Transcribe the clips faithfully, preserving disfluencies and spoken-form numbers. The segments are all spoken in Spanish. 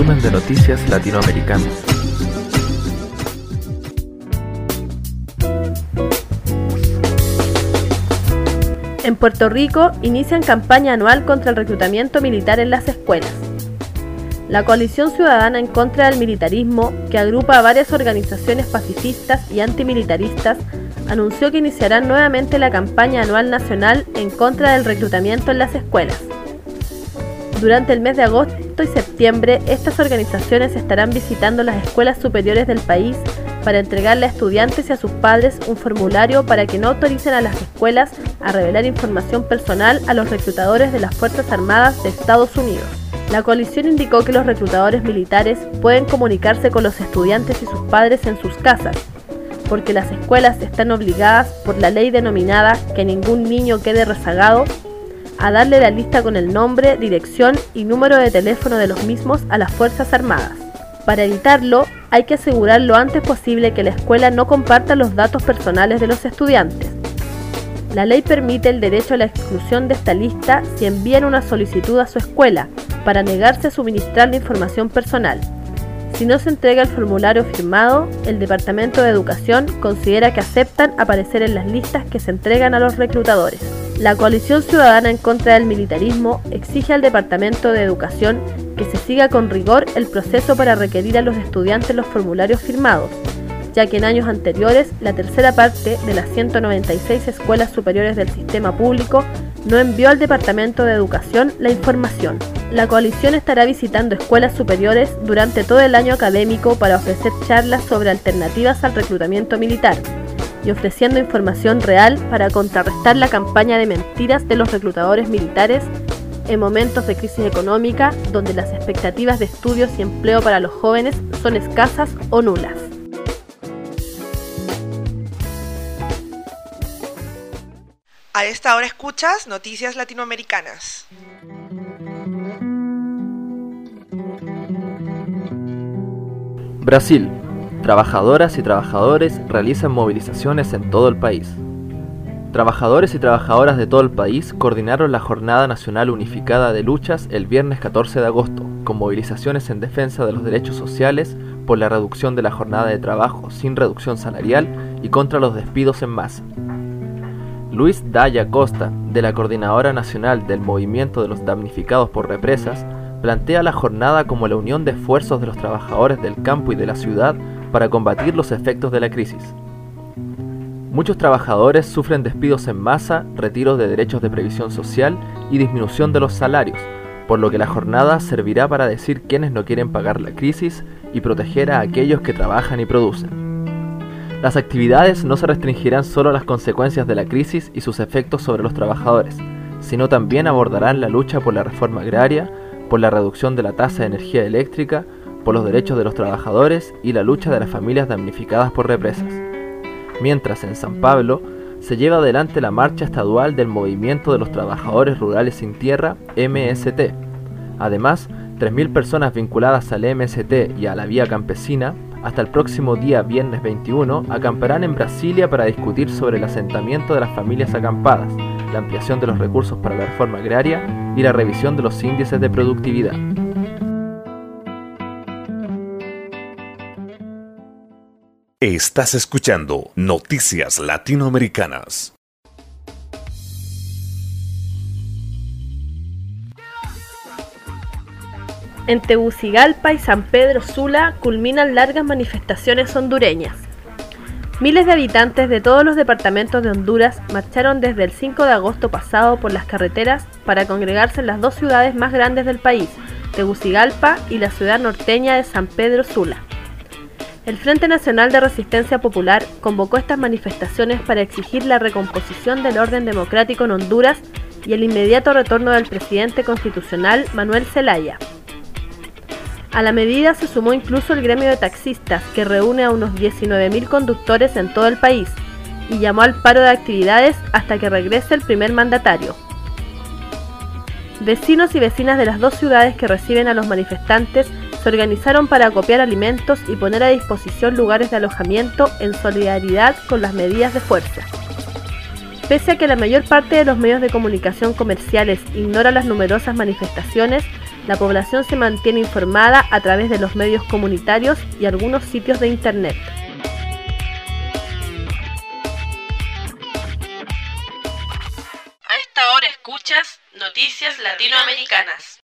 resumen de noticias latinoamericanas. En Puerto Rico inician campaña anual contra el reclutamiento militar en las escuelas. La Coalición Ciudadana en contra del militarismo, que agrupa a varias organizaciones pacifistas y antimilitaristas, anunció que iniciarán nuevamente la campaña anual nacional en contra del reclutamiento en las escuelas. Durante el mes de agosto y septiembre, estas organizaciones estarán visitando las escuelas superiores del país para entregarle a estudiantes y a sus padres un formulario para que no autoricen a las escuelas a revelar información personal a los reclutadores de las Fuerzas Armadas de Estados Unidos. La coalición indicó que los reclutadores militares pueden comunicarse con los estudiantes y sus padres en sus casas, porque las escuelas están obligadas por la ley denominada Que ningún niño quede rezagado a darle la lista con el nombre, dirección y número de teléfono de los mismos a las Fuerzas Armadas. Para evitarlo, hay que asegurar lo antes posible que la escuela no comparta los datos personales de los estudiantes. La ley permite el derecho a la exclusión de esta lista si envían una solicitud a su escuela para negarse a suministrar la información personal. Si no se entrega el formulario firmado, el Departamento de Educación considera que aceptan aparecer en las listas que se entregan a los reclutadores. La Coalición Ciudadana en contra del militarismo exige al Departamento de Educación que se siga con rigor el proceso para requerir a los estudiantes los formularios firmados, ya que en años anteriores la tercera parte de las ciento noventa y seis escuelas superiores del sistema público no envió al Departamento de Educación la información. La coalición estará visitando escuelas superiores durante todo el año académico para ofrecer charlas sobre alternativas al reclutamiento militar y ofreciendo información real para contrarrestar la campaña de mentiras de los reclutadores militares en momentos de crisis económica donde las expectativas de estudios y empleo para los jóvenes son escasas o nulas. A esta hora escuchas Noticias Latinoamericanas. Brasil. Trabajadoras y trabajadores realizan movilizaciones en todo el país. Trabajadores y trabajadoras de todo el país coordinaron la Jornada Nacional Unificada de Luchas el viernes catorce de agosto, con movilizaciones en defensa de los derechos sociales, por la reducción de la jornada de trabajo sin reducción salarial y contra los despidos en masa. Luis Daya Costa, de la Coordinadora Nacional del Movimiento de los Damnificados por Represas, plantea la jornada como la unión de esfuerzos de los trabajadores del campo y de la ciudad para combatir los efectos de la crisis. Muchos trabajadores sufren despidos en masa, retiros de derechos de previsión social y disminución de los salarios, por lo que la jornada servirá para decir quiénes no quieren pagar la crisis y proteger a aquellos que trabajan y producen. Las actividades no se restringirán solo a las consecuencias de la crisis y sus efectos sobre los trabajadores, sino también abordarán la lucha por la reforma agraria, por la reducción de la tasa de energía eléctrica, por los derechos de los trabajadores y la lucha de las familias damnificadas por represas. Mientras en San Pablo se lleva adelante la marcha estadual del Movimiento de los Trabajadores Rurales Sin Tierra, M S T. Además, tres mil personas vinculadas al M S T y a la Vía Campesina, hasta el próximo día viernes veintiuno, acamparán en Brasilia para discutir sobre el asentamiento de las familias acampadas, la ampliación de los recursos para la reforma agraria y la revisión de los índices de productividad. Estás escuchando Noticias Latinoamericanas. En Tegucigalpa y San Pedro Sula culminan largas manifestaciones hondureñas. Miles de habitantes de todos los departamentos de Honduras marcharon desde el cinco de agosto pasado por las carreteras para congregarse en las dos ciudades más grandes del país, Tegucigalpa y la ciudad norteña de San Pedro Sula. El Frente Nacional de Resistencia Popular convocó estas manifestaciones para exigir la recomposición del orden democrático en Honduras y el inmediato retorno del presidente constitucional Manuel Zelaya. A la medida se sumó incluso el gremio de taxistas, que reúne a unos diecinueve mil conductores en todo el país, y llamó al paro de actividades hasta que regrese el primer mandatario. Vecinos y vecinas de las dos ciudades que reciben a los manifestantes se organizaron para acopiar alimentos y poner a disposición lugares de alojamiento en solidaridad con las medidas de fuerza. Pese a que la mayor parte de los medios de comunicación comerciales ignora las numerosas manifestaciones, La población se mantiene informada a través de los medios comunitarios y algunos sitios de internet. A esta hora escuchas Noticias Latinoamericanas.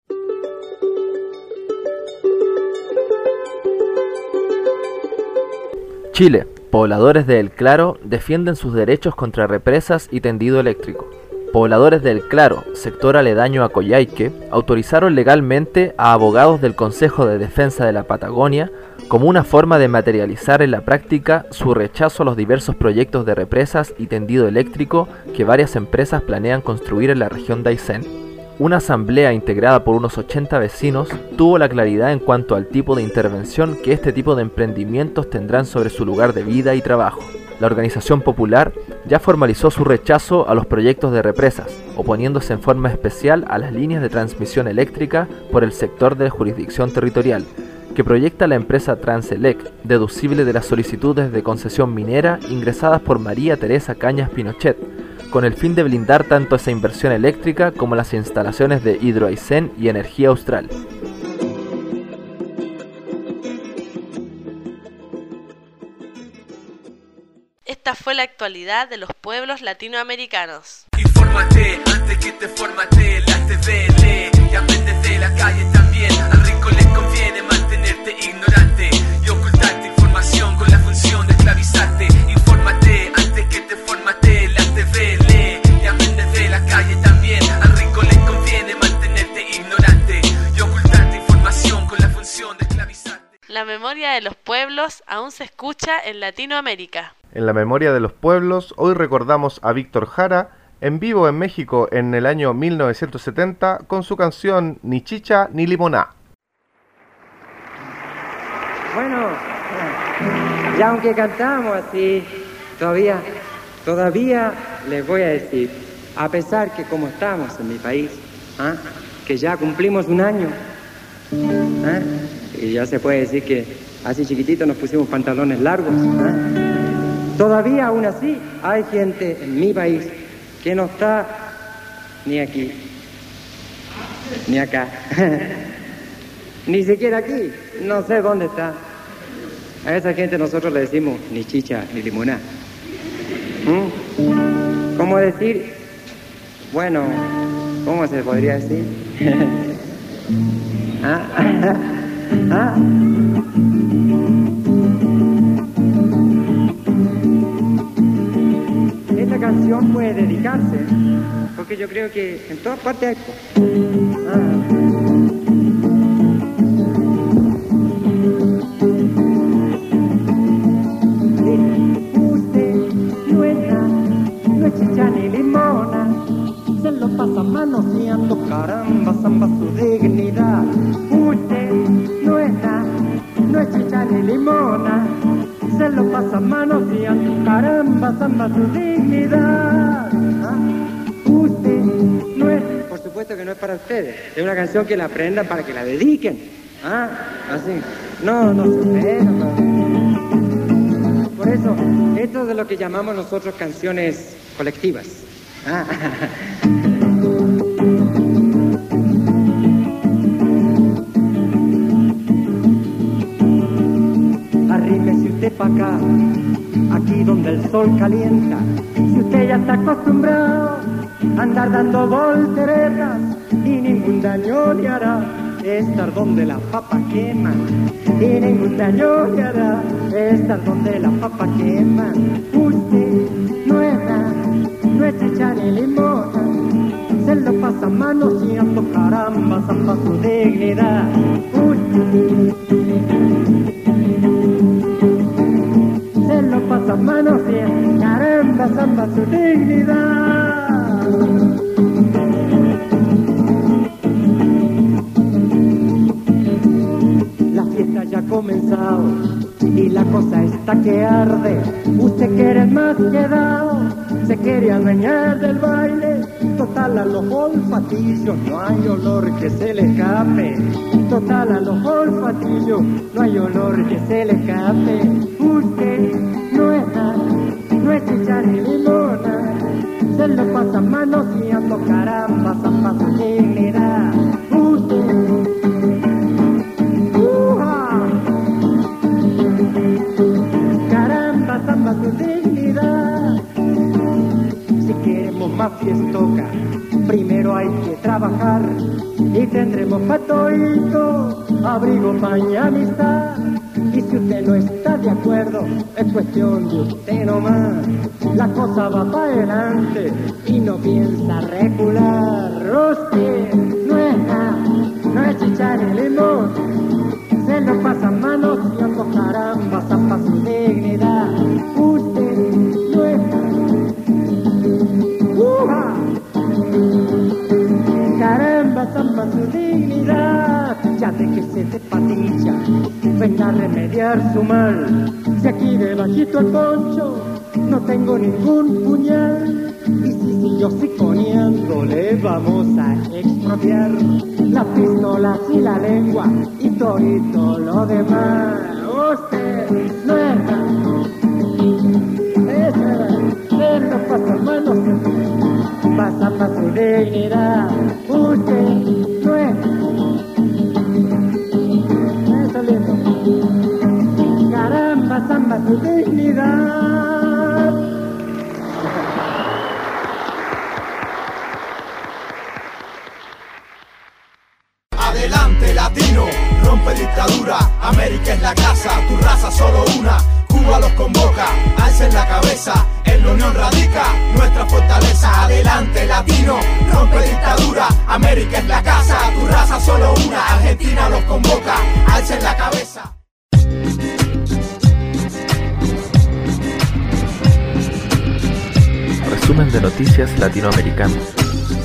Chile. Pobladores de El Claro defienden sus derechos contra represas y tendido eléctrico. Pobladores de El Claro, sector aledaño a Coyhaique, autorizaron legalmente a abogados del Consejo de Defensa de la Patagonia como una forma de materializar en la práctica su rechazo a los diversos proyectos de represas y tendido eléctrico que varias empresas planean construir en la región de Aysén. Una asamblea integrada por unos ochenta vecinos tuvo la claridad en cuanto al tipo de intervención que este tipo de emprendimientos tendrán sobre su lugar de vida y trabajo. La organización popular ya formalizó su rechazo a los proyectos de represas, oponiéndose en forma especial a las líneas de transmisión eléctrica por el sector de jurisdicción territorial, que proyecta la empresa Transelec, deducible de las solicitudes de concesión minera ingresadas por María Teresa Cañas Pinochet, con el fin de blindar tanto esa inversión eléctrica como las instalaciones de Hidro Aysén y Energía Austral. Esta fue la actualidad de los pueblos latinoamericanos. Infórmate antes que te formate, la T V lee y aprendes de la calle también. Al rico les conviene mantenerte ignorante y ocultarte información con la función de esclavizarte. Infórmate antes que te formate, la T V lee y aprendes de la calle también. Al rico les conviene mantenerte ignorante y ocultarte información con la función de esclavizarte. La memoria de los pueblos aún se escucha en Latinoamérica. En la memoria de los pueblos, hoy recordamos a Víctor Jara, en vivo en México en el año mil novecientos setenta, con su canción Ni Chicha ni Limoná. Bueno, ya aunque cantamos así, todavía, todavía les voy a decir, a pesar que como estamos en mi país, ¿ah? que ya cumplimos un año, ¿ah? y ya se puede decir que así chiquititos nos pusimos pantalones largos, ¿ah? Todavía aún así hay gente en mi país que no está ni aquí, ni acá, ni siquiera aquí, no sé dónde está. A esa gente nosotros le decimos ni chicha ni limoná. ¿Mm? ¿Cómo decir? Bueno, ¿cómo se podría decir? ¿Ah? ¿Ah? Esta canción puede dedicarse, porque yo creo que en todas partes hay... Ah. Usted no es nada, no es chicha ni limona, se lo pasa manoseando, caramba, zamba su dignidad. Usted no es nada, no es chicha ni limona, se lo pasa manoseando, caramba, zamba su dignidad. ¿Ah? Usted no es... Por supuesto que no es para ustedes, es una canción que la aprendan para que la dediquen. ¿Ah? Así. No, no se ofendan, no. Por eso, esto es de lo que llamamos nosotros canciones colectivas. ¿Ah? Arrímese usted pa' acá, aquí donde el sol calienta. Si usted ya está acostumbrado a andar dando volteretas y ningún daño le hará estar donde la papa quema, y ningún daño le hará estar donde la papa quema. Usted no es nada, no es chicha ni limona, se lo pasa manoseando, caramba, zamba su dignidad. Usted se lo pasa manoseando, caramba, zamba su dignidad. La fiesta ya ha comenzado y la cosa está que arde. Usted quiere más quedado, se quiere adueñar del baile. Total a los olfatillos no hay olor que se le escape. Total a los olfatillos no hay olor que se le escape. Usted no es nada, no es chicha ni limona, se lo pasa manoseando, caramba, zamba su dignidad. Usted fiestoca. Primero hay que trabajar y tendremos pa' toito, abrigo, pan y amistad. Y si usted no está de acuerdo, es cuestión de usted nomás. La cosa va para adelante y no piensa recular. Usted no es nada, no es chichar el limón. Se lo pasan manos y ando caramba, zapa su dignidad. Usted no es ¡uja! Caramba, zapa su dignidad. Ya de que se te patilla, venga a remediar su mal. Si aquí debajito el poncho no tengo ningún puñal. Y si siguió siconeando le vamos a expropiar las pistolas y la lengua y todito lo demás. Usted no es esa, se lo pasa manos, pasa para su dignidad. Usted no es eso lindo. Caramba, samba su dignidad. Adelante latino, rompe dictadura, América es la casa, tu raza solo una, Cuba los convoca, alcen la cabeza, en la unión radica nuestra fortaleza. Adelante latino, rompe dictadura, América es la casa, tu raza solo una, Argentina los convoca, alcen la cabeza. Resumen de noticias latinoamericanas.